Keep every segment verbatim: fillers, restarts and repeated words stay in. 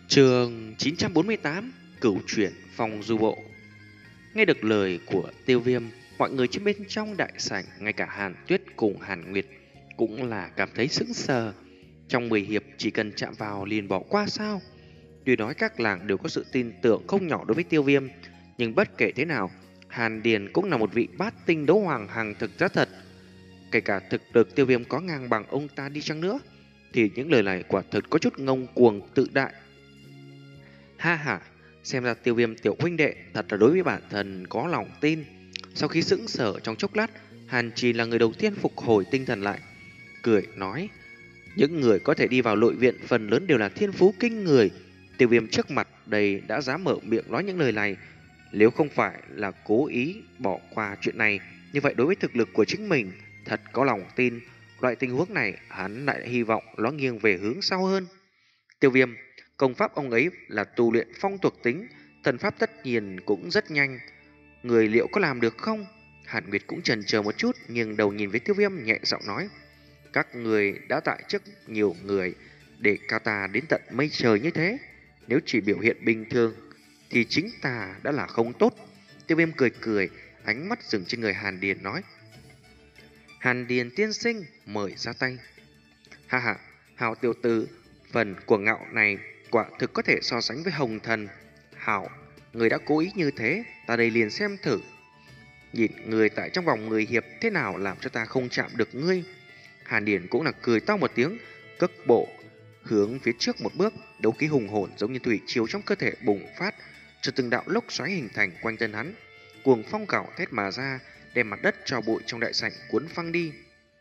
Chương chín trăm bốn mươi tám Cửu chuyển phong du bộ. Nghe được lời của Tiêu Viêm, mọi người trên bên trong đại sảnh, ngay cả Hàn Tuyết cùng Hàn Nguyệt cũng là cảm thấy sững sờ. Trong mười hiệp chỉ cần chạm vào liền bỏ qua sao? Tuy nói các làng đều có sự tin tưởng không nhỏ đối với Tiêu Viêm, nhưng bất kể thế nào, Hàn Điền cũng là một vị bát tinh đấu hoàng hàng thực giá thật. Kể cả thực lực Tiêu Viêm có ngang bằng ông ta đi chăng nữa, thì những lời này quả thực có chút ngông cuồng tự đại. Ha ha, xem ra Tiêu Viêm tiểu huynh đệ thật là đối với bản thân có lòng tin. Sau khi sững sờ trong chốc lát, Hàn Trì là người đầu tiên phục hồi tinh thần lại, cười nói: những người có thể đi vào nội viện phần lớn đều là thiên phú kinh người. Tiêu Viêm trước mặt đây đã dám mở miệng nói những lời này. Nếu không phải là cố ý bỏ qua chuyện này, như vậy đối với thực lực của chính mình thật có lòng tin. Loại tình huống này hắn lại hy vọng nó nghiêng về hướng sau hơn. Tiêu Viêm, công pháp ông ấy là tu luyện phong thuộc tính, thần pháp tất nhiên cũng rất nhanh. Người liệu có làm được không? Hàn Nguyệt cũng chần chờ một chút, nhưng đầu nhìn với Tiêu Viêm nhẹ giọng nói: các người đã tại trước nhiều người để cao ta đến tận mây trời như thế, nếu chỉ biểu hiện bình thường thì chính ta đã là không tốt. Tiêu Viêm cười cười, ánh mắt dừng trên người Hàn Điền nói: Hàn Điền tiên sinh, mời ra tay. Ha ha, Hạo tiểu tử, phần của ngạo này quả thực có thể so sánh với Hồng Thần. Hảo, người đã cố ý như thế, ta đây liền xem thử. Nhìn người tại trong vòng mười hiệp thế nào làm cho ta không chạm được ngươi. Hàn Điền cũng là cười to một tiếng, cất bộ hướng phía trước một bước, đấu khí hùng hồn giống như thủy triều trong cơ thể bùng phát, cho từng đạo lốc xoáy hình thành quanh thân hắn. Cuồng phong gào thét mà ra, đem mặt đất cho bụi trong đại sảnh cuốn phăng đi.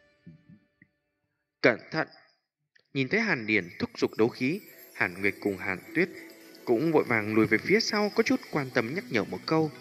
Cẩn thận! Nhìn thấy Hàn Điền thúc giục đấu khí, Hàn Nguyệt cùng Hàn Tuyết cũng vội vàng lùi về phía sau, có chút quan tâm nhắc nhở một câu.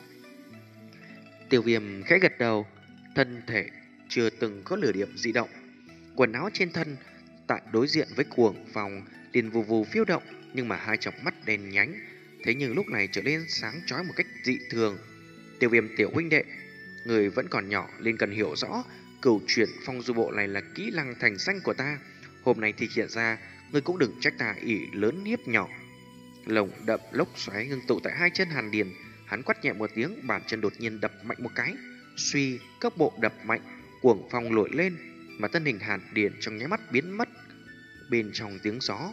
Tiêu Viêm khẽ gật đầu, thân thể chưa từng có nửa điểm dị động. Quần áo trên thân tại đối diện với cuồng phong liền vù vù phiêu động, nhưng mà hai tròng mắt đen nhánh thế nhưng lúc này trở nên sáng chói một cách dị thường. Tiêu Viêm tiểu huynh đệ, người vẫn còn nhỏ nên cần hiểu rõ cửu chuyển phong du bộ này là kỹ năng thành danh của ta. Hôm nay thì hiện ra, ngươi cũng đừng trách ta ỷ lớn hiếp nhỏ. Lồng đậm lốc xoáy ngưng tụ tại hai chân Hàn Điền, hắn quát nhẹ một tiếng, bàn chân đột nhiên đập mạnh một cái, suy cấp bộ đập mạnh, cuồng phong nổi lên, mà thân hình Hàn Điền trong nháy mắt biến mất bên trong tiếng gió.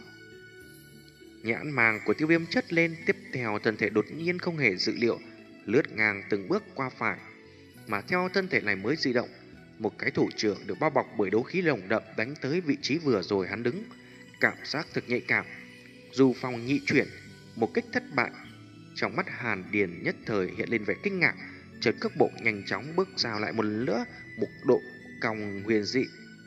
Nhãn màng của Tiêu Viêm chất lên, tiếp theo thân thể đột nhiên không hề dự liệu lướt ngang từng bước qua phải, mà theo thân thể này mới di động, một cái thủ trưởng được bao bọc bởi đấu khí lồng đậm đánh tới vị trí vừa rồi hắn đứng. Cảm giác thực nhạy cảm, dù phong nhị chuyển, một kích thất bại. Trong mắt Hàn Điền nhất thời hiện lên vẻ kinh ngạc, chợt cước bộ nhanh chóng bước ra lại một lần nữa, một độ cong huyền dị.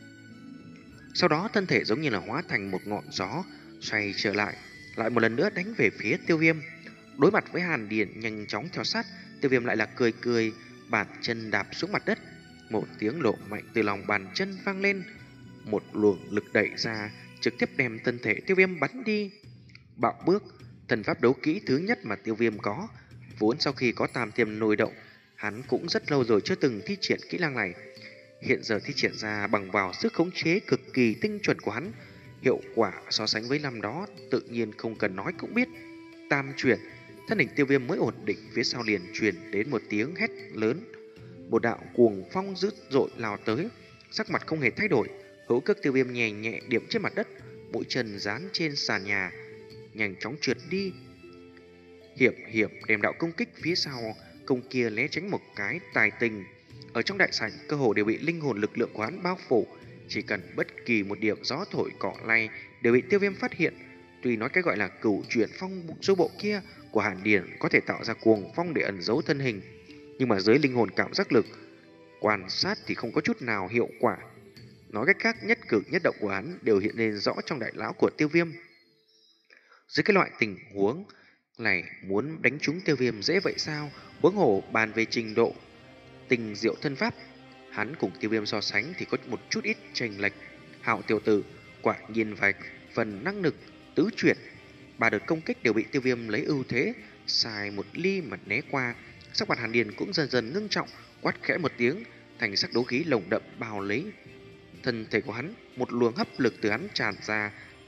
Sau đó thân thể giống như là hóa thành một ngọn gió, xoay trở lại, lại một lần nữa đánh về phía Tiêu Viêm. Đối mặt với Hàn Điền nhanh chóng theo sát, Tiêu Viêm lại là cười cười, bàn chân đạp xuống mặt đất. Một tiếng lộ mạnh từ lòng bàn chân vang lên, một luồng lực đẩy ra, trực tiếp đem thân thể Tiêu Viêm bắn đi. Bạo bước, thần pháp đấu kỹ thứ nhất mà Tiêu Viêm có. Vốn sau khi có tam tiêm nổi động, hắn cũng rất lâu rồi chưa từng thi triển kỹ năng này. Hiện giờ thi triển ra bằng vào sức khống chế cực kỳ tinh chuẩn của hắn, hiệu quả so sánh với năm đó tự nhiên không cần nói cũng biết. Tam chuyển, thân hình Tiêu Viêm mới ổn định, phía sau liền truyền đến một tiếng hét lớn. Một đạo cuồng phong dữ dội lao tới, sắc mặt không hề thay đổi, hữu cước Tiêu Viêm nhẹ nhẹ điểm trên mặt đất, mũi chân dán trên sàn nhà, nhanh chóng trượt đi. Hiểm hiểm đem đạo công kích phía sau công kia né tránh một cái tài tình. Ở trong đại sảnh cơ hồ đều bị linh hồn lực lượng của hắn bao phủ, chỉ cần bất kỳ một điểm gió thổi cọ lay đều bị Tiêu Viêm phát hiện. Tuy nói cái gọi là cửu chuyển phong du bộ kia của Hàn Điền có thể tạo ra cuồng phong để ẩn giấu thân hình, nhưng mà dưới linh hồn cảm giác lực quan sát thì không có chút nào hiệu quả. Nói cách khác, nhất cử nhất động của hắn đều hiện lên rõ trong đại lão của Tiêu Viêm. Dưới cái loại tình huống này, muốn đánh trúng Tiêu Viêm dễ vậy sao? Huống hồ bàn về trình độ tình diệu thân pháp, hắn cùng Tiêu Viêm so sánh thì có một chút ít chênh lệch. Hạo tiểu tử, quả nhiên vài phần năng lực tứ chuyển, ba đợt công kích đều bị Tiêu Viêm lấy ưu thế, xài một ly mà né qua. Sắc mặt Hàn Điền cũng dần dần ngưng trọng, quát khẽ một tiếng, thành sắc đấu khí lồng đậm bao lấy thân thể của hắn. Một luồng hấp lực từ hắn tràn ra,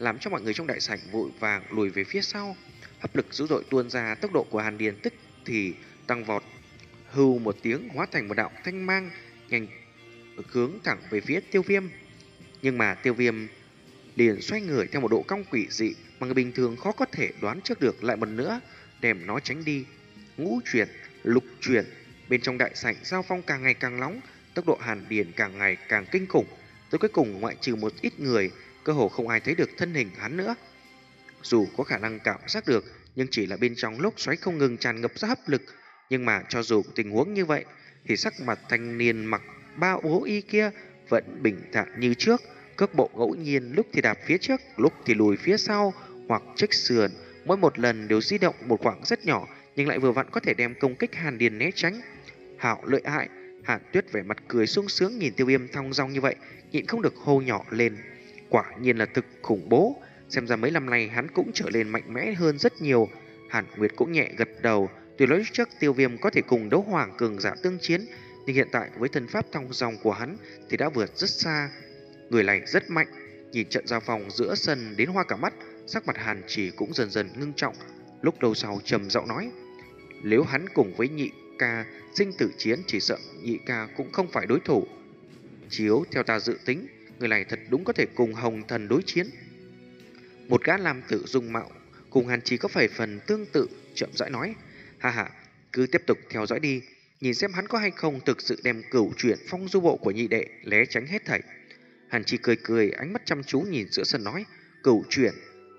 làm cho mọi người trong đại sảnh vội vàng lùi về phía sau. Hấp lực dữ dội tuôn ra, tốc độ của Hàn Điền tức thì tăng vọt, hưu một tiếng hóa thành một đạo thanh mang nhanh hướng thẳng về phía Tiêu Viêm. Nhưng mà Tiêu Viêm liền xoay người theo một độ cong quỷ dị mà người bình thường khó có thể đoán trước được, lại một nữa đem nó tránh đi. Ngũ chuyển, lục chuyển, bên trong đại sảnh giao phong càng ngày càng nóng, tốc độ Hàn Điền càng ngày càng kinh khủng. Tới cuối cùng ngoại trừ một ít người, cơ hồ không ai thấy được thân hình hắn nữa. Dù có khả năng cảm giác được, nhưng chỉ là bên trong lốc xoáy không ngừng tràn ngập ra hấp lực. Nhưng mà cho dù tình huống như vậy, thì sắc mặt thanh niên mặc ba ố y kia vẫn bình thản như trước. Cước bộ ngẫu nhiên lúc thì đạp phía trước, lúc thì lùi phía sau hoặc chếch sườn, mỗi một lần đều di động một khoảng rất nhỏ, nhưng lại vừa vặn có thể đem công kích Hàn Điền né tránh. Hảo lợi hại! Hàn Tuyết vẻ mặt cười sung sướng nhìn Tiêu Viêm thong dong như vậy, nhịn không được hô nhỏ lên. Quả nhiên là thực khủng bố, xem ra mấy năm nay hắn cũng trở nên mạnh mẽ hơn rất nhiều. Hàn Nguyệt cũng nhẹ gật đầu. Tuy nói trước Tiêu Viêm có thể cùng đấu hoàng cường giả tương chiến, nhưng hiện tại với thân pháp thong dong của hắn thì đã vượt rất xa. Người này rất mạnh. Nhìn trận giao phòng giữa sân đến hoa cả mắt, sắc mặt Hàn Chỉ cũng dần dần ngưng trọng. Lúc đầu sau trầm giọng nói, nếu hắn cùng với nhị ca sinh tử chiến, chỉ sợ nhị ca cũng không phải đối thủ. Chiếu theo ta dự tính, người này thật đúng có thể cùng Hồng Thần đối chiến. Một gã nam tử dung mạo cùng Hàn Chỉ có phải phần tương tự, chậm rãi nói, ha ha, cứ tiếp tục theo dõi đi, nhìn xem hắn có hay không thực sự đem cửu chuyển phong du bộ của nhị đệ né tránh hết thảy. Hàn Chỉ cười cười, ánh mắt chăm chú nhìn giữa sân nói, cửu chuyển.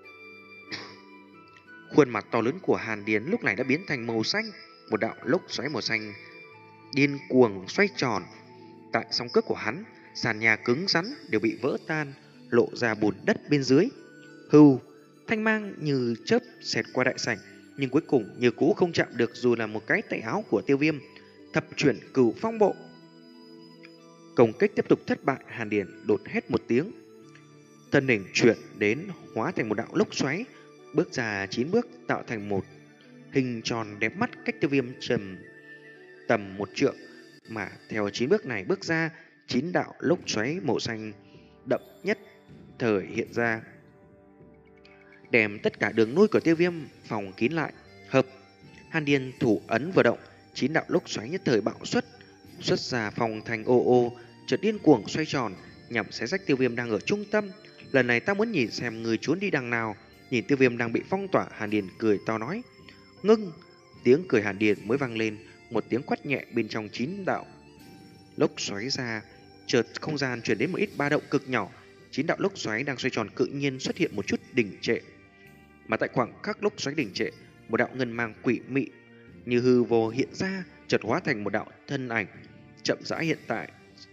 Khuôn mặt to lớn của Hàn Điền lúc này đã biến thành màu xanh, một đạo lốc xoáy màu xanh điên cuồng xoay tròn. Tại song cước của hắn, sàn nhà cứng rắn đều bị vỡ tan, lộ ra bùn đất bên dưới. Hưu, thanh mang như chớp xẹt qua đại sảnh, nhưng cuối cùng như cũ không chạm được dù là một cái tay áo của Tiêu Viêm. Thập chuyển cửu phong bộ. Công kích tiếp tục thất bại, Hàn Điền đột hét một tiếng, thân hình chuyển đến hóa thành một đạo lốc xoáy, bước ra chín bước tạo thành một hình tròn đẹp mắt cách Tiêu Viêm trầm tầm một trượng. Mà theo chín bước này bước ra, chín đạo lốc xoáy màu xanh đậm nhất thời hiện ra, đem tất cả đường nuôi của Tiêu Viêm phòng kín lại. Hợp, Hàn Điền thủ ấn vừa động, chín đạo lốc xoáy nhất thời bạo xuất, xuất ra phòng thành ô ô, chợt điên cuồng xoay tròn nhằm xé rách Tiêu Viêm đang ở trung tâm. Lần này ta muốn nhìn xem người trốn đi đằng nào. Nhìn Tiêu Viêm đang bị phong tỏa, Hàn Điền cười to nói, ngưng. Tiếng cười Hàn Điền mới vang lên, một tiếng quát nhẹ bên trong chín đạo lốc xoáy ra, chợt không gian chuyển đến một ít ba động cực nhỏ. Chín đạo lốc xoáy đang xoay tròn tự nhiên xuất hiện một chút đình trệ, mà tại khoảng khắc lốc xoáy đình trệ, một đạo ngân mang quỷ mị như hư vô hiện ra, chợt hóa thành một đạo thân ảnh chậm rãi hiện tại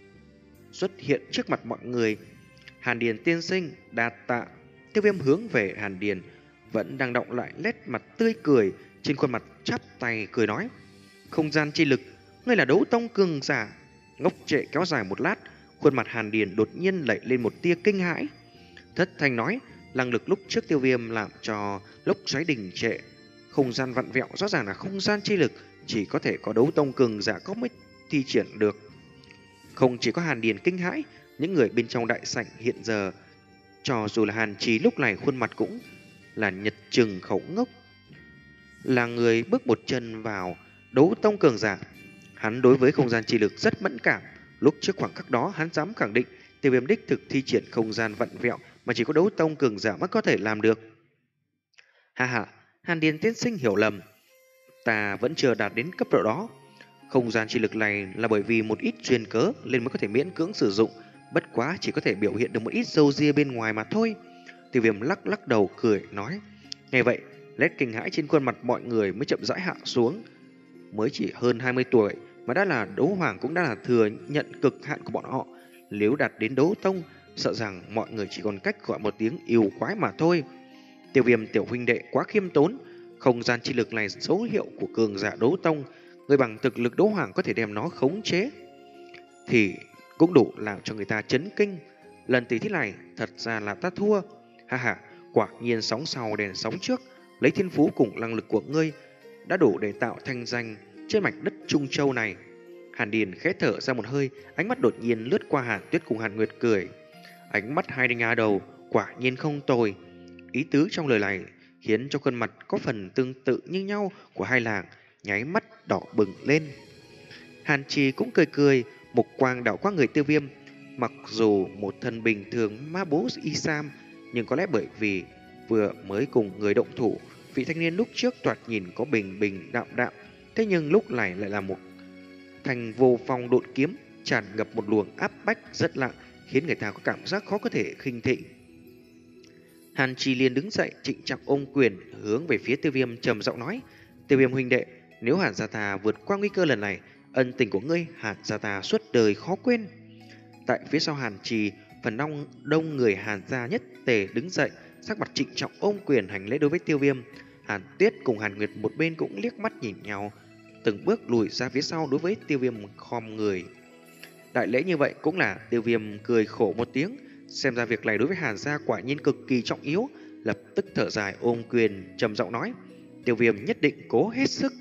xuất hiện trước mặt mọi người. Hàn Điền tiên sinh, đa tạ. Tiêu Viêm hướng về Hàn Điền vẫn đang động lại nét mặt tươi cười, trên khuôn mặt chắp tay cười nói, không gian chi lực, ngươi là đấu tông cường giả. Ngốc trệ kéo dài một lát, khuôn mặt Hàn Điền đột nhiên lẩy lên một tia kinh hãi. Thất thanh nói, năng lực lúc trước Tiêu Viêm làm cho lốc xoáy đình trệ, không gian vặn vẹo, rõ ràng là không gian chi lực, chỉ có thể có đấu tông cường giả có mới thi triển được. Không chỉ có Hàn Điền kinh hãi, những người bên trong đại sảnh hiện giờ, cho dù là Hàn Chí lúc này khuôn mặt cũng là nhật chừng khẩu ngốc. Là người bước một chân vào đấu tông cường giả, hắn đối với không gian chi lực rất mẫn cảm. Lúc trước khoảng khắc đó hắn dám khẳng định Tiêu Viêm đích thực thi triển không gian vặn vẹo mà chỉ có đấu tông cường giả mới có thể làm được. Ha ha, Hàn Điền tiên sinh hiểu lầm, ta vẫn chưa đạt đến cấp độ đó. Không gian chi lực này là bởi vì một ít duyên cớ nên mới có thể miễn cưỡng sử dụng, bất quá chỉ có thể biểu hiện được một ít râu ria bên ngoài mà thôi. Tiêu Viêm lắc lắc đầu cười nói. Nghe vậy, nét kinh hãi trên khuôn mặt mọi người mới chậm rãi hạ xuống. Mới chỉ hơn hai mươi tuổi mà đã là đấu hoàng cũng đã là thừa nhận cực hạn của bọn họ. Nếu đạt đến đấu tông, sợ rằng mọi người chỉ còn cách gọi một tiếng yêu quái mà thôi. Tiêu Viêm tiểu huynh đệ quá khiêm tốn, không gian chi lực này dấu hiệu của cường giả đấu tông, người bằng thực lực đấu hoàng có thể đem nó khống chế thì cũng đủ làm cho người ta chấn kinh. Lần tỷ thí này thật ra là ta thua. Ha ha, quả nhiên sóng sau đèn sóng trước, lấy thiên phú cùng năng lực của ngươi đã đủ để tạo thanh danh trên mảnh đất Trung Châu này. Hàn Điền khẽ thở ra một hơi, ánh mắt đột nhiên lướt qua Hàn Tuyết cùng Hàn Nguyệt cười. Ánh mắt hai đinh á đầu quả nhiên không tồi. Ý tứ trong lời này khiến cho khuôn mặt có phần tương tự như nhau của hai làng nháy mắt đỏ bừng lên. Hàn Trì cũng cười cười, mục quang đảo qua người Tiêu Viêm. Mặc dù một thân bình thường ma bố y sam, nhưng có lẽ bởi vì vừa mới cùng người động thủ, vị thanh niên lúc trước thoạt nhìn có bình bình đạm đạm, thế nhưng lúc này lại là một thành vô phong độn kiếm, tràn ngập một luồng áp bách rất lặng, khiến người ta có cảm giác khó có thể khinh thị. Hàn Trì liền đứng dậy, trịnh trọng ôm quyền, hướng về phía Tiêu Viêm trầm giọng nói: Tiêu Viêm huynh đệ, nếu Hàn gia ta vượt qua nguy cơ lần này, ân tình của ngươi Hàn gia ta suốt đời khó quên. Tại phía sau Hàn Trì, phần đông đông người Hàn gia nhất tề đứng dậy, sắc mặt trịnh trọng ôm quyền hành lễ đối với Tiêu Viêm. Hàn Tuyết cùng Hàn Nguyệt một bên cũng liếc mắt nhìn nhau, từng bước lùi ra phía sau đối với Tiêu Viêm khom người. Đại lễ như vậy cũng là Tiêu Viêm cười khổ một tiếng, xem ra việc này đối với Hàn gia quả nhiên cực kỳ trọng yếu, lập tức thở dài ôm quyền trầm giọng nói: Tiêu Viêm nhất định cố hết sức.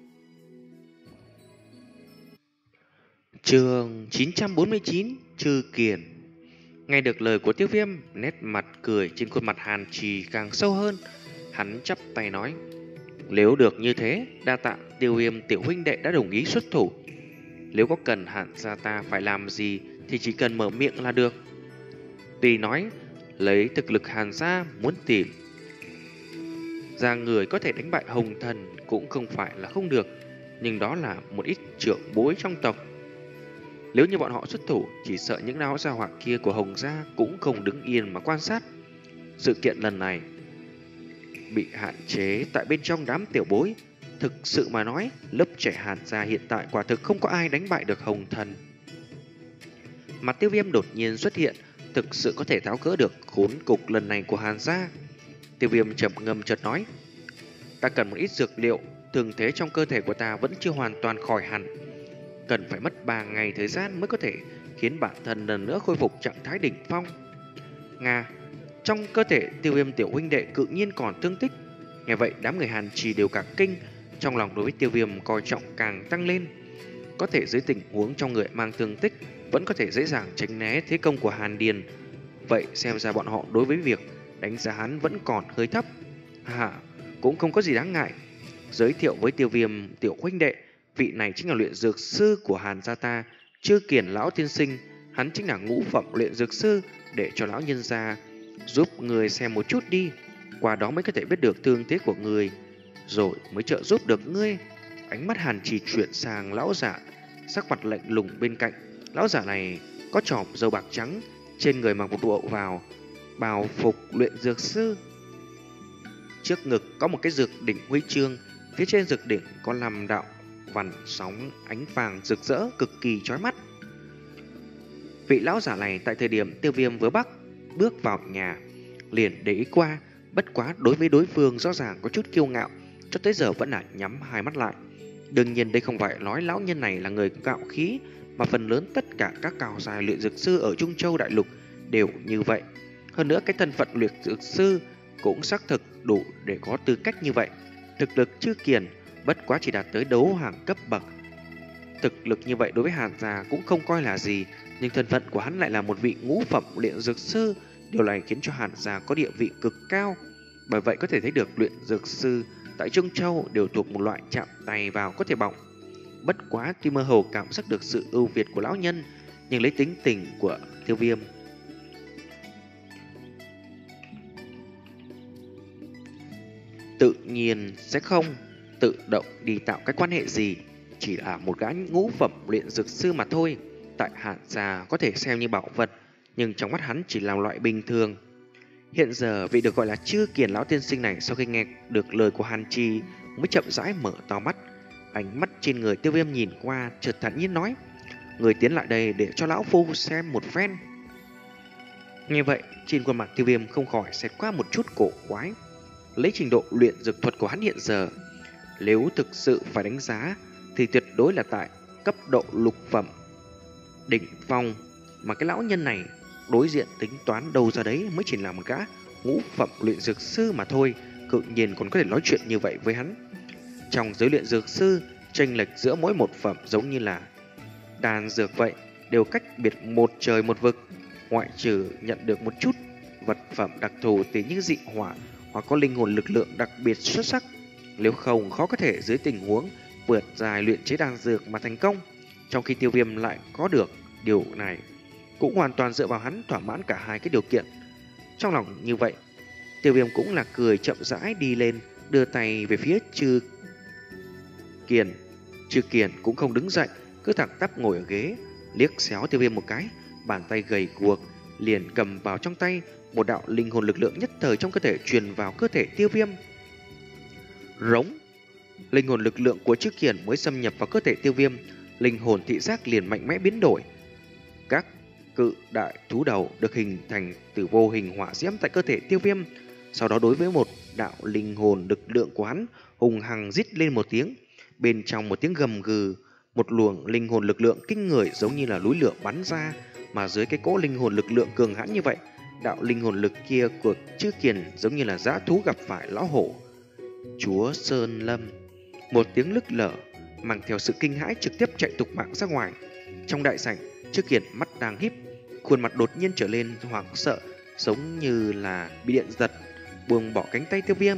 Chương chín trăm bốn mươi chín, Trư Kiền. Nghe được lời của Tiêu Viêm, nét mặt cười trên khuôn mặt Hàn Trì càng sâu hơn. Hắn chắp tay nói: Nếu được như thế, đa tạ Tiêu Viêm tiểu huynh đệ đã đồng ý xuất thủ. Nếu có cần Hàn gia ta phải làm gì thì chỉ cần mở miệng là được. Tuy nói lấy thực lực Hàn gia muốn tìm ra người có thể đánh bại Hồng Thần cũng không phải là không được, nhưng đó là một ít trưởng bối trong tộc. Nếu như bọn họ xuất thủ, chỉ sợ những lão gia hỏa kia của Hồng gia cũng không đứng yên mà quan sát. Sự kiện lần này bị hạn chế tại bên trong đám tiểu bối. Thực sự mà nói, lớp trẻ Hàn gia hiện tại quả thực không có ai đánh bại được Hồng Thần. Mặt Tiêu Viêm đột nhiên xuất hiện, thực sự có thể tháo gỡ được khốn cục lần này của Hàn gia. Tiêu Viêm trầm ngâm chợt nói: Ta cần một ít dược liệu, thương thế trong cơ thể của ta vẫn chưa hoàn toàn khỏi hẳn, cần phải mất ba ngày thời gian mới có thể khiến bản thân lần nữa khôi phục trạng thái đỉnh phong. Nga, trong cơ thể Tiêu Viêm tiểu huynh đệ cự nhiên còn thương tích. Nghe vậy đám người Hàn Trì đều cả kinh, trong lòng đối với Tiêu Viêm coi trọng càng tăng lên. Có thể dưới tình huống trong người mang thương tích vẫn có thể dễ dàng tránh né thế công của Hàn Điền, vậy xem ra bọn họ đối với việc đánh giá hắn vẫn còn hơi thấp. Hà, cũng không có gì đáng ngại. Giới thiệu với Tiêu Viêm tiểu huynh đệ, vị này chính là luyện dược sư của Hàn gia ta, Trư Kiền lão tiên sinh. Hắn chính là ngũ phẩm luyện dược sư, để cho lão nhân gia giúp người xem một chút đi, qua đó mới có thể biết được thương thế của người, rồi mới trợ giúp được ngươi. Ánh mắt Hàn Trì chuyển sang lão giả, sắc mặt lạnh lùng bên cạnh. Lão giả này có chòm râu bạc trắng, trên người mặc một bộ vào bào phục luyện dược sư. Trước ngực có một cái dược đỉnh huy chương, phía trên dược đỉnh có năm đạo vằn sóng ánh vàng rực rỡ cực kỳ chói mắt. Vị lão giả này tại thời điểm Tiêu Viêm vừa bắc bước vào nhà liền để ý qua, bất quá đối với đối phương rõ ràng có chút kiêu ngạo, cho tới giờ vẫn là nhắm hai mắt lại. Đương nhiên đây không phải nói lão nhân này là người ngạo khí, mà phần lớn tất cả các cao giai luyện dược sư ở Trung Châu đại lục đều như vậy. Hơn nữa cái thân phận luyện dược sư cũng xác thực đủ để có tư cách như vậy. Thực lực Trư Kiền bất quá chỉ đạt tới đấu hàng cấp bậc. Thực lực như vậy đối với Hàn gia cũng không coi là gì, nhưng thân phận của hắn lại là một vị ngũ phẩm luyện dược sư. Điều này khiến cho Hàn gia có địa vị cực cao. Bởi vậy có thể thấy được luyện dược sư tại Trung Châu đều thuộc một loại chạm tay vào có thể bỏng. Bất quá tuy mơ hồ cảm giác được sự ưu việt của lão nhân, nhưng lấy tính tình của Tiêu Viêm, tự nhiên sẽ không tự động đi tạo cái quan hệ gì, chỉ là một gã ngũ phẩm luyện dược sư mà thôi. Tại Hàn gia có thể xem như bảo vật, nhưng trong mắt hắn chỉ là loại bình thường. Hiện giờ vị được gọi là Trư Kiền lão tiên sinh này sau khi nghe được lời của Hàn Trì mới chậm rãi mở to mắt. Ánh mắt trên người Tiêu Viêm nhìn qua, chợt thản nhiên nói: Người tiến lại đây để cho lão phu xem một phen. Nghe vậy trên khuôn mặt Tiêu Viêm không khỏi xẹt qua một chút cổ quái. Lấy trình độ luyện dược thuật của hắn hiện giờ, nếu thực sự phải đánh giá thì tuyệt đối là tại cấp độ lục phẩm đỉnh phong, mà cái lão nhân này đối diện tính toán đâu ra đấy mới chỉ là một gã ngũ phẩm luyện dược sư mà thôi, cự nhiên còn có thể nói chuyện như vậy với hắn. Trong giới luyện dược sư, chênh lệch giữa mỗi một phẩm giống như là đan dược vậy, đều cách biệt một trời một vực. Ngoại trừ nhận được một chút vật phẩm đặc thù tỷ như dị hỏa hoặc có linh hồn lực lượng đặc biệt xuất sắc. Nếu không, khó có thể dưới tình huống vượt dài luyện chế đan dược mà thành công. Trong khi Tiêu Viêm lại có được điều này, cũng hoàn toàn dựa vào hắn thỏa mãn cả hai cái điều kiện. Trong lòng như vậy, Tiêu Viêm cũng là cười chậm rãi đi lên, đưa tay về phía Trư Kiền. Trư Kiền cũng không đứng dậy, cứ thẳng tắp ngồi ở ghế, liếc xéo Tiêu Viêm một cái, bàn tay gầy guộc liền cầm vào trong tay. Một đạo linh hồn lực lượng nhất thời trong cơ thể truyền vào cơ thể Tiêu Viêm. Rống. Linh hồn lực lượng của Trư Kiền mới xâm nhập vào cơ thể Tiêu Viêm, linh hồn thị giác liền mạnh mẽ biến đổi. Các cự đại thú đầu được hình thành từ vô hình hỏa diễm tại cơ thể Tiêu Viêm. Sau đó đối với một đạo linh hồn lực lượng của hắn hùng hằng rít lên một tiếng. Bên trong một tiếng gầm gừ, một luồng linh hồn lực lượng kinh người giống như là núi lửa bắn ra. Mà dưới cái cỗ linh hồn lực lượng cường hãn như vậy, đạo linh hồn lực kia của Trư Kiền giống như là dã thú gặp phải lão hổ. Chúa Sơn Lâm. Một tiếng lức lở mang theo sự kinh hãi trực tiếp chạy tục mạng ra ngoài. Trong đại sảnh, Trư Kiền mắt đang híp, khuôn mặt đột nhiên trở lên hoảng sợ, giống như là bị điện giật, buông bỏ cánh tay Tiêu Viêm.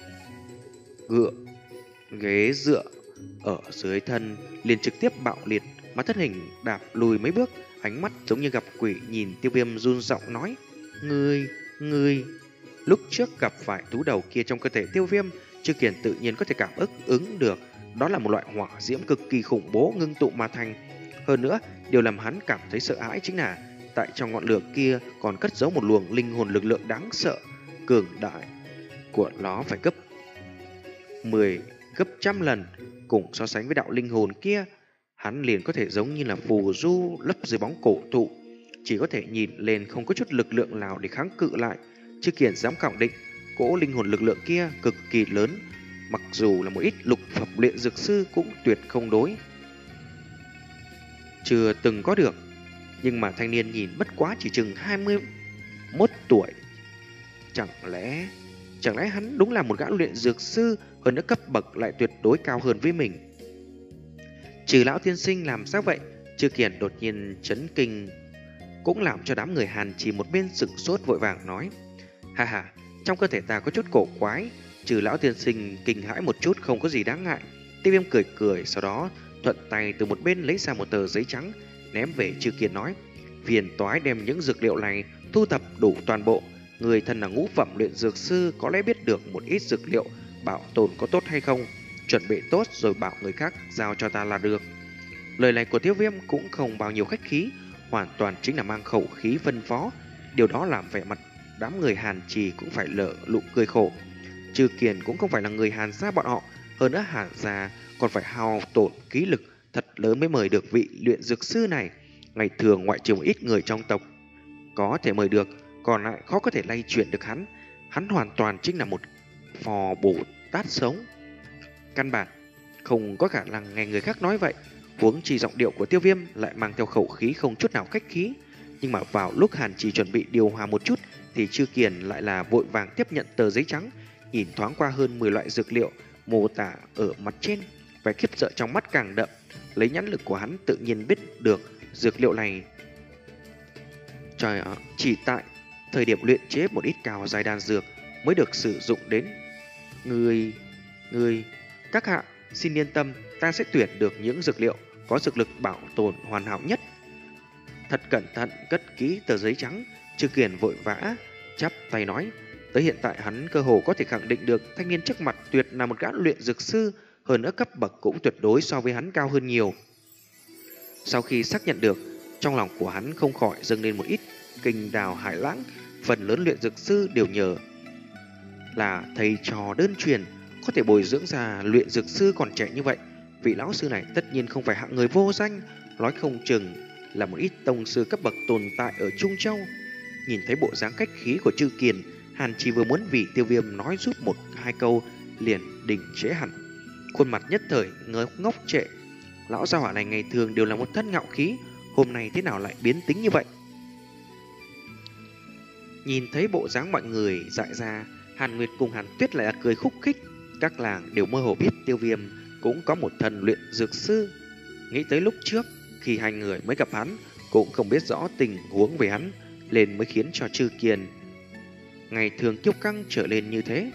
Gựa ghế dựa ở dưới thân liền trực tiếp bạo liệt, mà thân hình đạp lùi mấy bước, ánh mắt giống như gặp quỷ nhìn Tiêu Viêm run giọng nói: Ngươi, ngươi. Lúc trước gặp phải thú đầu kia trong cơ thể Tiêu Viêm, Trư Kiền tự nhiên có thể cảm ức ứng được, đó là một loại hỏa diễm cực kỳ khủng bố ngưng tụ mà thành. Hơn nữa, điều làm hắn cảm thấy sợ hãi chính là tại trong ngọn lửa kia còn cất giấu một luồng linh hồn lực lượng đáng sợ, cường đại của nó phải gấp mười, gấp trăm lần. Cùng so sánh với đạo linh hồn kia, hắn liền có thể giống như là phù du lấp dưới bóng cổ thụ, chỉ có thể nhìn lên không có chút lực lượng nào để kháng cự lại. Trư Kiền dám khẳng định cỗ linh hồn lực lượng kia cực kỳ lớn, mặc dù là một ít lục phẩm luyện dược sư cũng tuyệt không đối chưa từng có được. Nhưng mà thanh niên nhìn bất quá chỉ chừng hai mươi mốt tuổi. Chẳng lẽ Chẳng lẽ hắn đúng là một gã luyện dược sư, hơn nữa cấp bậc lại tuyệt đối cao hơn với mình? Trừ lão tiên sinh làm sao vậy? Trư Kiền đột nhiên chấn kinh, cũng làm cho đám người Hàn Chỉ một bên sửng sốt vội vàng nói: Ha ha, trong cơ thể ta có chút cổ quái. Trừ lão tiên sinh kinh hãi một chút, không có gì đáng ngại. Tiêu Viêm cười cười, sau đó thuận tay từ một bên lấy ra một tờ giấy trắng ném về Trư Kiền nói: Phiền toái đem những dược liệu này thu thập đủ toàn bộ. Người thân là ngũ phẩm luyện dược sư, có lẽ biết được một ít dược liệu bảo tồn có tốt hay không, chuẩn bị tốt rồi bảo người khác giao cho ta là được. Lời này của Tiêu Viêm cũng không bao nhiêu khách khí, hoàn toàn chính là mang khẩu khí phân phó. Điều đó làm vẻ mặt đám người Hàn Trì cũng phải lở lụ cười khổ. Trư Kiền cũng không phải là người Hàn gia bọn họ, hơn nữa Hàn gia còn phải hao tổn khí lực thật lớn mới mời được vị luyện dược sư này. Ngày thường ngoại trừ ít người trong tộc có thể mời được, còn lại khó có thể lay chuyển được hắn. Hắn hoàn toàn chính là một phò Bồ Tát sống, căn bản không có khả năng nghe người khác nói vậy. Huống chi giọng điệu của Tiêu Viêm lại mang theo khẩu khí không chút nào khách khí. Nhưng mà vào lúc Hàn Chỉ chuẩn bị điều hòa một chút, thì Trư Kiền lại là vội vàng tiếp nhận tờ giấy trắng, nhìn thoáng qua hơn mười loại dược liệu mô tả ở mặt trên, vẻ khiếp sợ trong mắt càng đậm. Lấy nhãn lực của hắn tự nhiên biết được dược liệu này trời ạ, chỉ tại thời điểm luyện chế một ít cao giai đan dược mới được sử dụng đến. Người, người, các hạ, xin yên tâm, ta sẽ tuyển được những dược liệu có dược lực bảo tồn hoàn hảo nhất. Thật cẩn thận cất kỹ tờ giấy trắng, Trư Kiền vội vã chắp tay nói. Tới hiện tại hắn cơ hồ có thể khẳng định được thanh niên trước mặt tuyệt là một gã luyện dược sư, hơn nữa cấp bậc cũng tuyệt đối so với hắn cao hơn nhiều. Sau khi xác nhận được, trong lòng của hắn không khỏi dâng lên một ít kinh đào hải lãng. Phần lớn luyện dược sư đều nhờ là thầy trò đơn truyền, có thể bồi dưỡng ra luyện dược sư còn trẻ như vậy. Vị lão sư này tất nhiên không phải hạng người vô danh, nói không chừng là một ít tông sư cấp bậc tồn tại ở Trung Châu. Nhìn thấy bộ dáng cách khí của Trư Kiền, Hàn Chỉ vừa muốn vì Tiêu Viêm nói giúp một hai câu liền đình chế hẳn, khuôn mặt nhất thời ngớ ngốc trệ. Lão gia hỏa này ngày thường đều là một thân ngạo khí, hôm nay thế nào lại biến tính như vậy? Nhìn thấy bộ dáng mọi người dại ra, Hàn Nguyệt cùng Hàn Tuyết lại là cười khúc khích. Các làng đều mơ hồ biết Tiêu Viêm cũng có một thần luyện dược sư. Nghĩ tới lúc trước khi hai người mới gặp hắn, cũng không biết rõ tình huống về hắn, nên mới khiến cho Trư Kiền ngày thường kiêu căng trở lên như thế.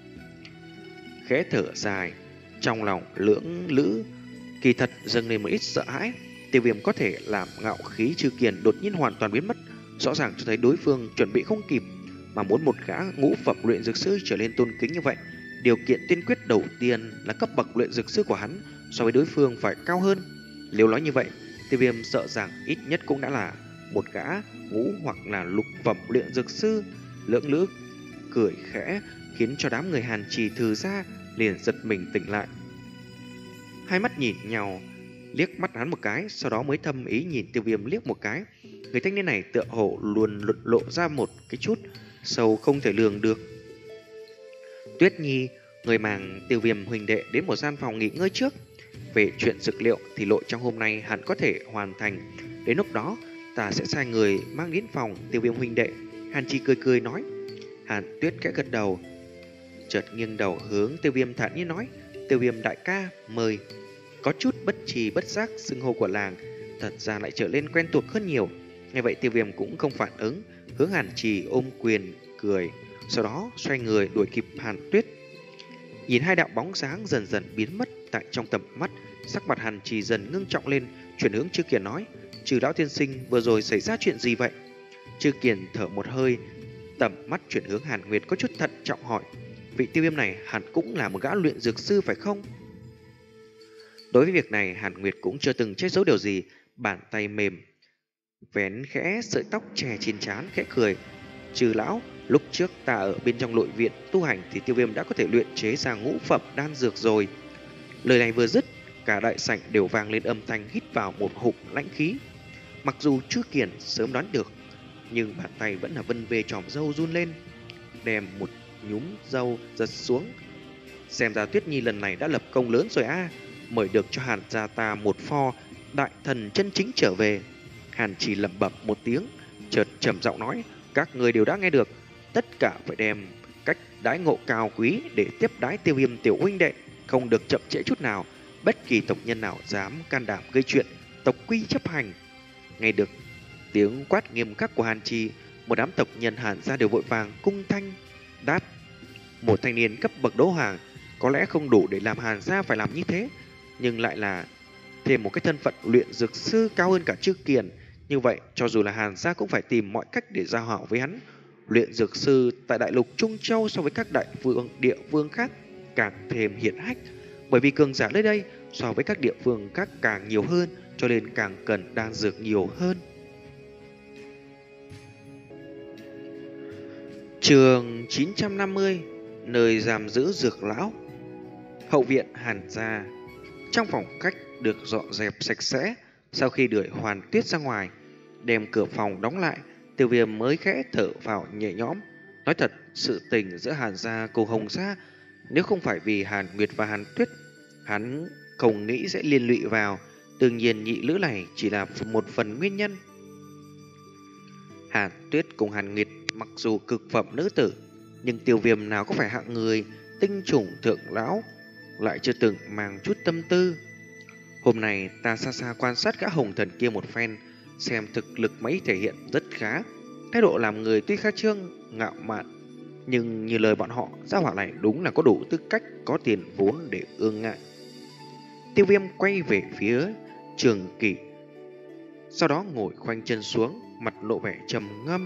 Khẽ thở dài, trong lòng lưỡng lữ kỳ thật dâng lên một ít sợ hãi. Tiêu Viêm có thể làm ngạo khí Trư Kiền đột nhiên hoàn toàn biến mất, rõ ràng cho thấy đối phương chuẩn bị không kịp, mà muốn một gã ngũ phẩm luyện dược sư trở lên tôn kính như vậy, điều kiện tiên quyết đầu tiên là cấp bậc luyện dược sư của hắn so với đối phương phải cao hơn. Nếu nói như vậy, Tiêu Viêm sợ rằng ít nhất cũng đã là một gã ngũ hoặc là lục phẩm luyện dược sư. Lưỡng lữ cười khẽ khiến cho đám người Hàn Trì Thư ra liền giật mình tỉnh lại. Hai mắt nhìn nhau, liếc mắt hắn một cái, sau đó mới thâm ý nhìn Tiêu Viêm liếc một cái. Người thanh niên này tựa hồ luôn lộ ra một cái chút sâu không thể lường được. Tuyết Nhi, người mang Tiêu Viêm huynh đệ đến một gian phòng nghỉ ngơi trước. Về chuyện dược liệu thì lộ trong hôm nay hẳn có thể hoàn thành. Đến lúc đó ta sẽ sai người mang đến phòng Tiêu Viêm huynh đệ. Hàn Chi cười cười nói. Hàn Tuyết khẽ gật đầu, chợt nghiêng đầu hướng Tiêu Viêm thản nhiên nói. Tiêu Viêm đại ca, mời. Có chút bất trì bất giác, xưng hô của làng thật ra lại trở lên quen thuộc hơn nhiều. Nghe vậy Tiêu Viêm cũng không phản ứng, hướng Hàn Trì ôm quyền cười, sau đó xoay người đuổi kịp Hàn Tuyết. Nhìn hai đạo bóng dáng dần dần biến mất tại trong tầm mắt, sắc mặt Hàn Trì dần ngưng trọng lên, chuyển hướng Trư Kiền nói: Trừ lão tiên sinh, vừa rồi xảy ra chuyện gì vậy? Trư Kiền thở một hơi, tầm mắt chuyển hướng Hàn Nguyệt có chút thận trọng hỏi: Vị Tiêu Viêm này hẳn cũng là một gã luyện dược sư phải không? Đối với việc này, Hàn Nguyệt cũng chưa từng che giấu điều gì, bàn tay mềm vén khẽ sợi tóc chè trên trán, khẽ cười. Trừ lão, lúc trước ta ở bên trong nội viện tu hành thì Tiêu Viêm đã có thể luyện chế ra ngũ phẩm đan dược rồi. Lời này vừa dứt, cả đại sảnh đều vang lên âm thanh hít vào một hụt lãnh khí. Mặc dù Trư Kiền sớm đoán được, nhưng bàn tay vẫn là vân về tròm râu run lên, đem một nhúm râu giật xuống. Xem ra Tuyết Nhi lần này đã lập công lớn rồi a, mời được cho Hàn gia ta một pho đại thần chân chính trở về. Hàn chỉ lẩm bẩm một tiếng, chợt trầm giọng nói: Các người đều đã nghe được, tất cả phải đem cách đãi ngộ cao quý để tiếp đái Tiêu Viêm tiểu huynh đệ, không được chậm trễ chút nào. Bất kỳ tộc nhân nào dám can đảm gây chuyện, tộc quy chấp hành. Nghe được tiếng quát nghiêm khắc của Hàn Trì, một đám tộc nhân Hàn gia đều vội vàng cung thanh đáp. Một thanh niên cấp bậc đấu hàng có lẽ không đủ để làm Hàn gia phải làm như thế, nhưng lại là thêm một cái thân phận luyện dược sư cao hơn cả Trư Kiền. Như vậy, cho dù là Hàn gia cũng phải tìm mọi cách để giao hảo với hắn. Luyện dược sư tại đại lục Trung Châu so với các đại vương địa phương khác càng thêm hiển hách, bởi vì cường giả nơi đây so với các địa phương khác càng nhiều hơn, cho nên càng cần đan dược nhiều hơn. Chương chín trăm năm mươi, nơi giam giữ dược lão. Hậu viện Hàn gia. Trong phòng khách được dọn dẹp sạch sẽ. Sau khi đuổi Hoàn Tuyết ra ngoài, đem cửa phòng đóng lại, Tiêu Viêm mới khẽ thở vào nhẹ nhõm. Nói thật, sự tình giữa Hàn gia cùng Hồng gia, nếu không phải vì Hàn Nguyệt và Hàn Tuyết, hắn không nghĩ sẽ liên lụy vào. Đương nhiên nhị lữ này chỉ là một phần nguyên nhân. Hàn Tuyết cùng Hàn Nguyệt mặc dù cực phẩm nữ tử, nhưng Tiêu Viêm nào có phải hạng người tinh chủng thượng lão, lại chưa từng mang chút tâm tư. Hôm nay ta xa xa quan sát gã Hồng thần kia một phen, xem thực lực mấy thể hiện rất khá. Thái độ làm người tuy khai trương, ngạo mạn, nhưng như lời bọn họ, gia hỏa này đúng là có đủ tư cách, có tiền vốn để ương ngại. Tiêu Viêm quay về phía Trường Kỷ, sau đó ngồi khoanh chân xuống, mặt lộ vẻ trầm ngâm.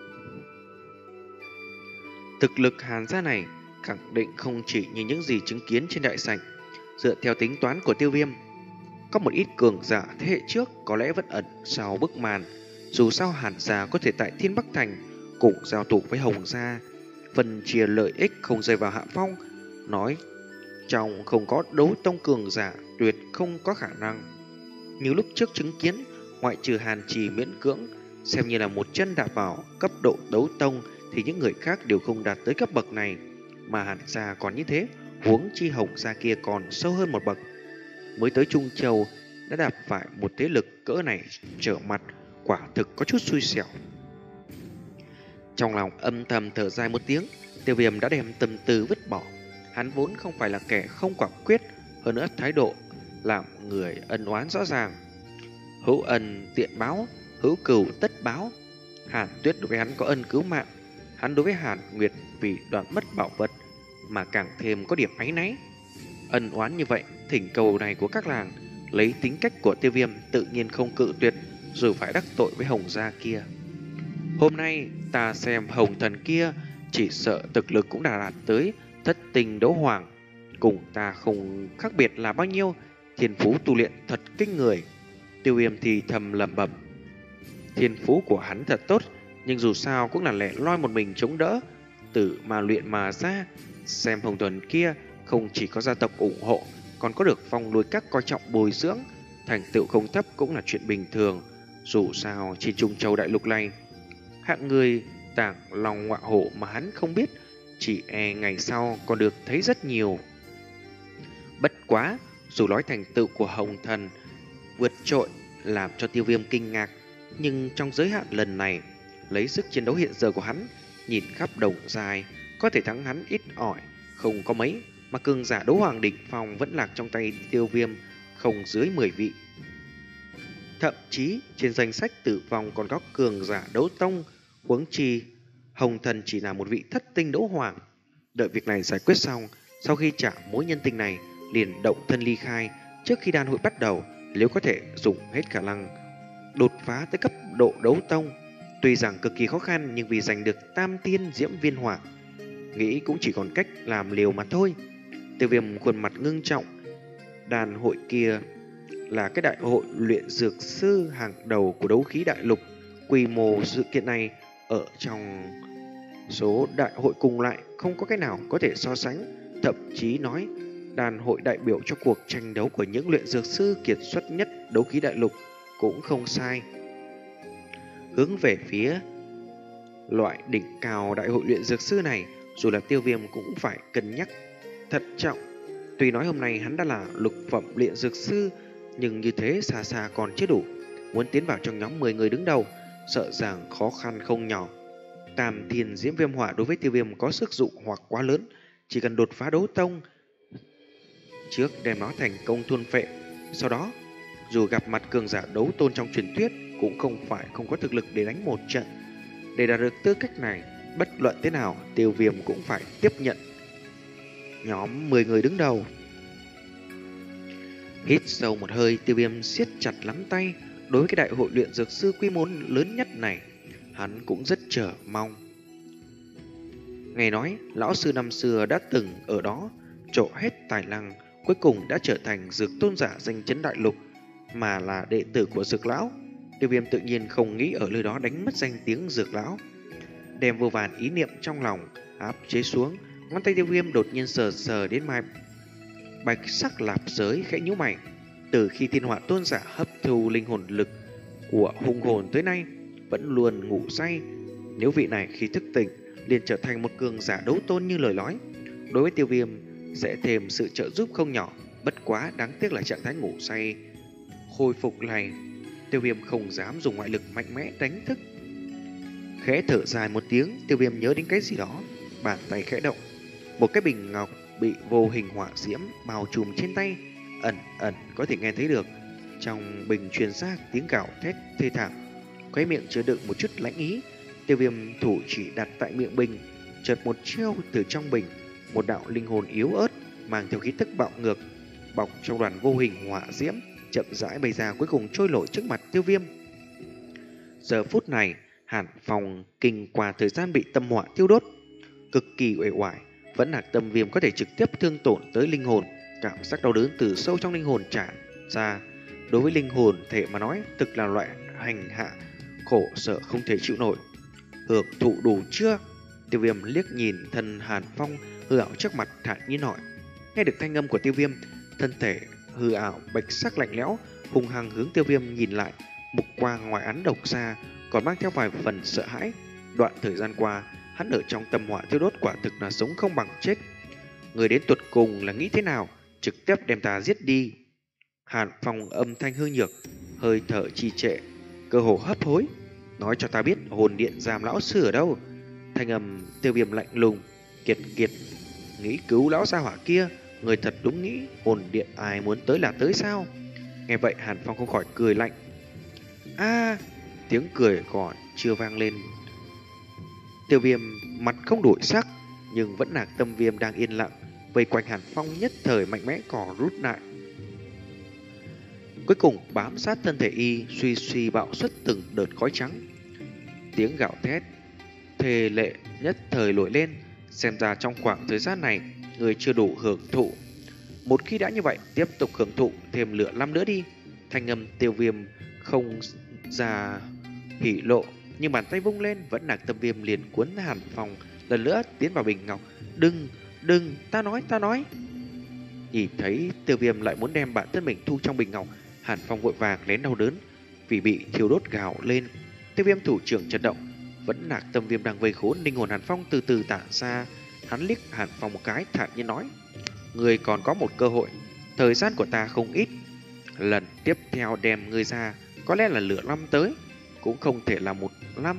Thực lực Hàn gia này khẳng định không chỉ như những gì chứng kiến trên đại sảnh. Dựa theo tính toán của Tiêu Viêm, có một ít cường giả thế hệ trước có lẽ vẫn ẩn sau bức màn. Dù sao Hàn gia có thể tại Thiên Bắc Thành cùng giao thủ với Hồng gia, phần chia lợi ích không rơi vào hạ phong. Nói trong không có đấu tông cường giả tuyệt không có khả năng. Như lúc trước chứng kiến, ngoại trừ Hàn Trì miễn cưỡng xem như là một chân đạp vào cấp độ đấu tông, thì những người khác đều không đạt tới cấp bậc này. Mà Hàn gia còn như thế, huống chi Hồng gia kia còn sâu hơn một bậc. Mới tới Trung Châu đã đạp phải một thế lực cỡ này trở mặt, quả thực có chút xui xẻo. Trong lòng âm thầm thở dài một tiếng, Tiêu Viêm đã đem tâm tư vứt bỏ. Hắn vốn không phải là kẻ không quả quyết, hơn nữa thái độ làm người ân oán rõ ràng. Hữu ân tiện báo, hữu cừu tất báo. Hàn Tuyết đối với hắn có ân cứu mạng, hắn đối với Hàn Nguyệt vì đoạn mất bảo vật mà càng thêm có điểm áy náy. Ân oán như vậy, thỉnh cầu này của các làng lấy tính cách của Tiêu Viêm tự nhiên không cự tuyệt, dù phải đắc tội với Hồng gia kia. Hôm nay ta xem Hồng thần kia chỉ sợ thực lực cũng đã đạt tới thất tinh đấu hoàng, cùng ta không khác biệt là bao nhiêu, thiên phú tu luyện thật kinh người. Tiêu Viêm thì thầm lẩm bẩm. Thiên phú của hắn thật tốt, nhưng dù sao cũng là lẻ loi một mình chống đỡ, tự mà luyện mà ra. Xem Hồng thần kia không chỉ có gia tộc ủng hộ, còn có được phong lôi các coi trọng bồi dưỡng, thành tựu không thấp cũng là chuyện bình thường. Dù sao trên Trung Châu đại lục này, hạng người tảng lòng ngọa hổ mà hắn không biết, chỉ e ngày sau còn được thấy rất nhiều. Bất quá, dù nói thành tựu của Hồng thần vượt trội làm cho Tiêu Viêm kinh ngạc, nhưng trong giới hạn lần này, lấy sức chiến đấu hiện giờ của hắn, nhìn khắp đồng dài, có thể thắng hắn ít ỏi không có mấy, mà cường giả đấu hoàng đỉnh phong vẫn lạc trong tay Tiêu Viêm không dưới mười vị. Thậm chí trên danh sách tử vong còn có cường giả đấu tông, huống chi Hồng thần chỉ là một vị thất tinh đấu hoàng. Đợi việc này giải quyết xong, sau khi trả mối nhân tình này, liền động thân ly khai. Trước khi đan hội bắt đầu, nếu có thể dùng hết khả năng đột phá tới cấp độ đấu tông. Tuy rằng cực kỳ khó khăn, nhưng vì giành được tam tiên diễm viên hỏa, nghĩ cũng chỉ còn cách làm liều mà thôi. Tiêu Viêm khuôn mặt ngưng trọng. Đàn hội kia là cái đại hội luyện dược sư hàng đầu của đấu khí đại lục. Quy mô sự kiện này ở trong số đại hội cùng lại không có cái nào có thể so sánh. Thậm chí nói đàn hội đại biểu cho cuộc tranh đấu của những luyện dược sư kiệt xuất nhất đấu khí đại lục cũng không sai. Hướng về phía loại đỉnh cao đại hội luyện dược sư này, dù là Tiêu Viêm cũng phải cân nhắc thận trọng. Tuy nói hôm nay hắn đã là lục phẩm luyện dược sư, nhưng như thế xa xa còn chưa đủ. Muốn tiến vào trong nhóm mười người đứng đầu, sợ rằng khó khăn không nhỏ. Tam thiên diễm viêm hỏa đối với Tiêu Viêm có sức dụ hoặc quá lớn, chỉ cần đột phá đấu tông trước đem nó thành công thôn phệ, sau đó dù gặp mặt cường giả đấu tôn trong truyền thuyết cũng không phải không có thực lực để đánh một trận. Để đạt được tư cách này, bất luận thế nào Tiêu Viêm cũng phải tiếp nhận nhóm mười người đứng đầu. Hít sâu một hơi, Tiêu Viêm siết chặt nắm tay. Đối với cái đại hội luyện dược sư quy mô lớn nhất này, hắn cũng rất chờ mong. Nghe nói lão sư năm xưa đã từng ở đó trổ hết tài năng, cuối cùng đã trở thành dược tôn giả danh chấn đại lục, mà là đệ tử của dược lão. Tiêu Viêm tự nhiên không nghĩ ở nơi đó đánh mất danh tiếng dược lão. Đem vô vàn ý niệm trong lòng áp chế xuống, ngón tay Tiêu Viêm đột nhiên sờ sờ đến mai bạch sắc lạp giới, khẽ nhíu mày. Từ khi thiên họa tôn giả hấp thu linh hồn lực của hung hồn tới nay, vẫn luôn ngủ say. Nếu vị này khi thức tỉnh liền trở thành một cường giả đấu tôn như lời nói, đối với Tiêu Viêm sẽ thêm sự trợ giúp không nhỏ. Bất quá đáng tiếc là trạng thái ngủ say khôi phục này, Tiêu Viêm không dám dùng ngoại lực mạnh mẽ đánh thức. Khẽ thở dài một tiếng, Tiêu Viêm nhớ đến cái gì đó, bàn tay khẽ động, một cái bình ngọc bị vô hình hỏa diễm bao trùm trên tay, ẩn ẩn có thể nghe thấy được trong bình truyền ra tiếng gào thét thê thảm. Khóe miệng chứa đựng một chút lãnh ý, Tiêu Viêm thủ chỉ đặt tại miệng bình, chợt một chiêu từ trong bình, một đạo linh hồn yếu ớt mang theo khí tức bạo ngược bọc trong đoàn vô hình hỏa diễm chậm rãi bay ra, cuối cùng trôi nổi trước mặt Tiêu Viêm. Giờ phút này, Hàn Phong kinh qua thời gian bị tâm hỏa thiêu đốt, cực kỳ uể oải, vẫn là tâm viêm có thể trực tiếp thương tổn tới linh hồn. Cảm giác đau đớn từ sâu trong linh hồn tràn ra, đối với linh hồn thể mà nói, thực là loại hành hạ khổ sở không thể chịu nổi. Hưởng thụ đủ chưa? Tiêu Viêm liếc nhìn thân Hàn Phong hư ảo trước mặt, thản nhiên hỏi. Nghe được thanh âm của Tiêu Viêm, thân thể hư ảo bạch sắc lạnh lẽo hung hăng hướng Tiêu Viêm nhìn lại, mục quang ngoài án độc xa còn mang theo vài phần sợ hãi. Đoạn thời gian qua, hắn ở trong tâm hỏa thiêu đốt quả thực là sống không bằng chết. Người đến tuột cùng là nghĩ thế nào, trực tiếp đem ta giết đi. Hàn Phong âm thanh hư nhược, hơi thở trì trệ, cơ hồ hấp hối. Nói cho ta biết hồn điện giam lão sư ở đâu? Thanh âm Tiêu Viêm lạnh lùng. Kiệt kiệt, nghĩ cứu lão gia hỏa kia, người thật đúng nghĩ hồn điện ai muốn tới là tới sao? Nghe vậy Hàn Phong không khỏi cười lạnh. A, tiếng cười còn chưa vang lên, Tiêu Viêm mặt không đổi sắc, nhưng vẫn là tâm viêm đang yên lặng, vây quanh Hàn Phong nhất thời mạnh mẽ cò rút lại. Cuối cùng bám sát thân thể y, suy suy bạo xuất từng đợt khói trắng. Tiếng gạo thét thề lệ nhất thời nổi lên, xem ra trong khoảng thời gian này người chưa đủ hưởng thụ. Một khi đã như vậy, tiếp tục hưởng thụ thêm lửa năm nữa đi. Thanh âm Tiêu Viêm không ra hỉ lộ, nhưng bàn tay vung lên vẫn là tâm viêm liền cuốn Hàn Phong lần nữa tiến vào bình ngọc. Đừng, đừng, ta nói, ta nói. Nhìn thấy Tiêu Viêm lại muốn đem bản thân mình thu trong bình ngọc, Hàn Phong vội vàng nén đau đớn vì bị thiêu đốt gào lên. Tiêu Viêm thủ trưởng chấn động, vẫn là tâm viêm đang vây khốn linh hồn Hàn Phong từ từ tản ra. Hắn liếc Hàn Phong một cái, thản nhiên nói: người còn có một cơ hội, thời gian của ta không ít. Lần tiếp theo đem ngươi ra có lẽ là lửa năm tới, cũng không thể là một năm.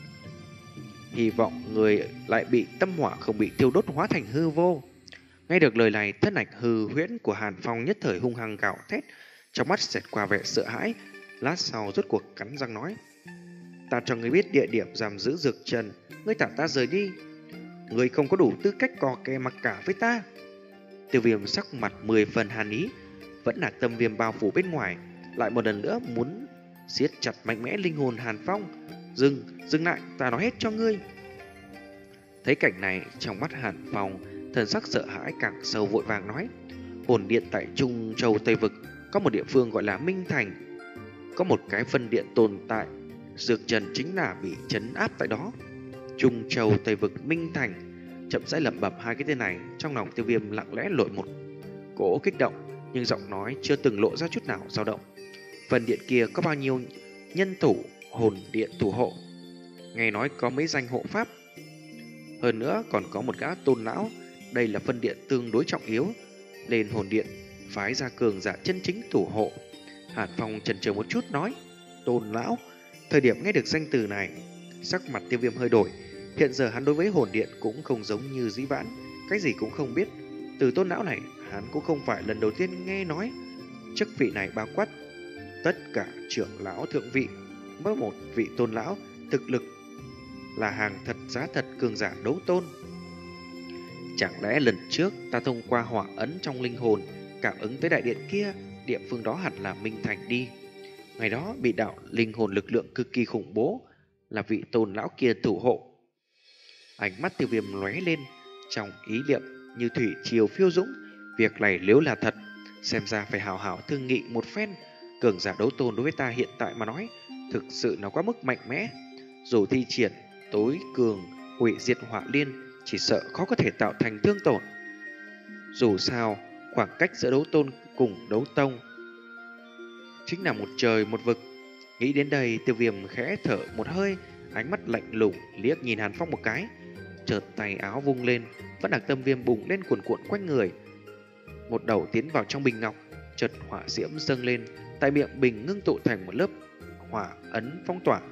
Hy vọng người lại bị tâm hỏa không bị thiêu đốt hóa thành hư vô. Nghe được lời này, thân ảnh hư huyễn của Hàn Phong nhất thời hung hăng gào thét, trong mắt xẹt qua vẻ sợ hãi. Lát sau rốt cuộc cắn răng nói: ta cho ngươi biết địa điểm giam giữ dược trần, ngươi thả ta rời đi. Ngươi không có đủ tư cách cò kè mặc cả với ta. Tiêu Viêm sắc mặt mười phần hàn ý, vẫn là tâm viêm bao phủ bên ngoài, lại một lần nữa muốn siết chặt mạnh mẽ linh hồn Hàn Phong. Dừng, dừng lại, ta nói hết cho ngươi. Thấy cảnh này, trong mắt Hàn Phong thần sắc sợ hãi càng sâu, vội vàng nói: hồn điện tại Trung Châu Tây Vực có một địa phương gọi là Minh Thành, có một cái phân điện tồn tại, dược trần chính là bị trấn áp tại đó. Trung Châu Tây Vực, Minh Thành. Chậm rãi lẩm bẩm hai cái tên này, trong lòng Tiêu Viêm lặng lẽ lội một cỗ kích động, nhưng giọng nói chưa từng lộ ra chút nào dao động. Phần điện kia có bao nhiêu nhân thủ hồn điện thủ hộ? Nghe nói có mấy danh hộ pháp, hơn nữa còn có một gã tôn lão. Đây là phân điện tương đối trọng yếu, lên hồn điện phái ra cường giả chân chính thủ hộ. Hàn Phong chần chờ một chút nói: tôn lão. Thời điểm nghe được danh từ này, sắc mặt Tiêu Viêm hơi đổi. Hiện giờ hắn đối với hồn điện cũng không giống như dĩ vãng, cái gì cũng không biết. Từ tôn lão này hắn cũng không phải lần đầu tiên nghe nói. Chức vị này bao quát tất cả trưởng lão thượng vị, mỗi một vị tôn lão thực lực là hàng thật giá thật cường giả đấu tôn. Chẳng lẽ lần trước ta thông qua hỏa ấn trong linh hồn cảm ứng tới đại điện kia, địa phương đó hẳn là Minh Thành đi. Ngày đó bị đạo linh hồn lực lượng cực kỳ khủng bố, là vị tôn lão kia thủ hộ. Ánh mắt Tiêu Viêm lóe lên, trong ý niệm như thủy triều phiêu dũng. Việc này nếu là thật, xem ra phải hào hảo thương nghị một phen. Cường giả đấu tôn đối với ta hiện tại mà nói, thực sự nó quá mức mạnh mẽ. Dù thi triển tối cường hủy diệt hỏa liên, chỉ sợ khó có thể tạo thành thương tổn. Dù sao, khoảng cách giữa đấu tôn cùng đấu tông chính là một trời một vực. Nghĩ đến đây, Tiêu Viêm khẽ thở một hơi, ánh mắt lạnh lùng liếc nhìn Hàn Phong một cái, chợt tay áo vung lên, vẫn là tâm viêm bùng lên cuồn cuộn quanh người. Một đầu tiến vào trong bình ngọc, chợt hỏa diễm dâng lên, tại miệng bình ngưng tụ thành một lớp hỏa ấn phong tỏa.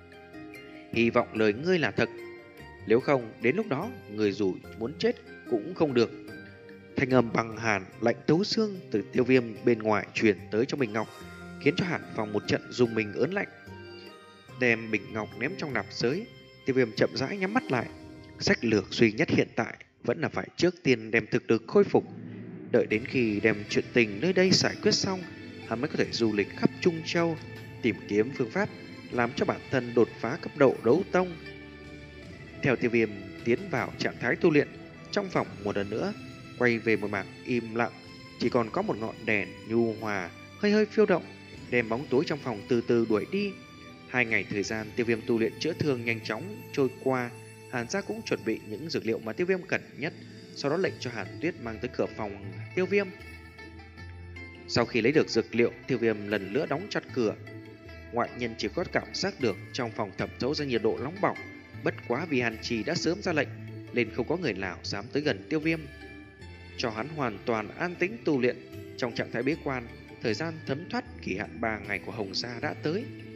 Hy vọng lời ngươi là thật, nếu không đến lúc đó người dù muốn chết cũng không được. Thanh âm băng hàn lạnh tấu xương từ Tiêu Viêm bên ngoài truyền tới trong bình ngọc, khiến cho Hàn Phong một trận rùng mình ớn lạnh. Đem bình ngọc ném trong nạp giới, Tiêu Viêm chậm rãi nhắm mắt lại. Sách lược duy nhất hiện tại vẫn là phải trước tiên đem thực lực khôi phục. Đợi đến khi đem chuyện tình nơi đây giải quyết xong, hắn mới có thể du lịch khắp Trung Châu, tìm kiếm phương pháp làm cho bản thân đột phá cấp độ đấu tông. Theo Tiêu Viêm tiến vào trạng thái tu luyện, trong phòng một lần nữa quay về một mảng im lặng, chỉ còn có một ngọn đèn nhu hòa hơi hơi phiêu động, đem bóng tối trong phòng từ từ đuổi đi. Hai ngày thời gian Tiêu Viêm tu luyện chữa thương nhanh chóng trôi qua. Hàn gia cũng chuẩn bị những dược liệu mà Tiêu Viêm cần nhất, sau đó lệnh cho Hàn Tuyết mang tới cửa phòng Tiêu Viêm. Sau khi lấy được dược liệu, Tiêu Viêm lần nữa đóng chặt cửa. Ngoại nhân chỉ có cảm giác được trong phòng thẩm thấu ra nhiệt độ nóng bỏng. Bất quá vì Hàn Trì đã sớm ra lệnh, nên không có người nào dám tới gần Tiêu Viêm, cho hắn hoàn toàn an tĩnh tu luyện. Trong trạng thái bế quan, thời gian thấm thoát kỳ hạn ba ngày của Hồng Gia đã tới.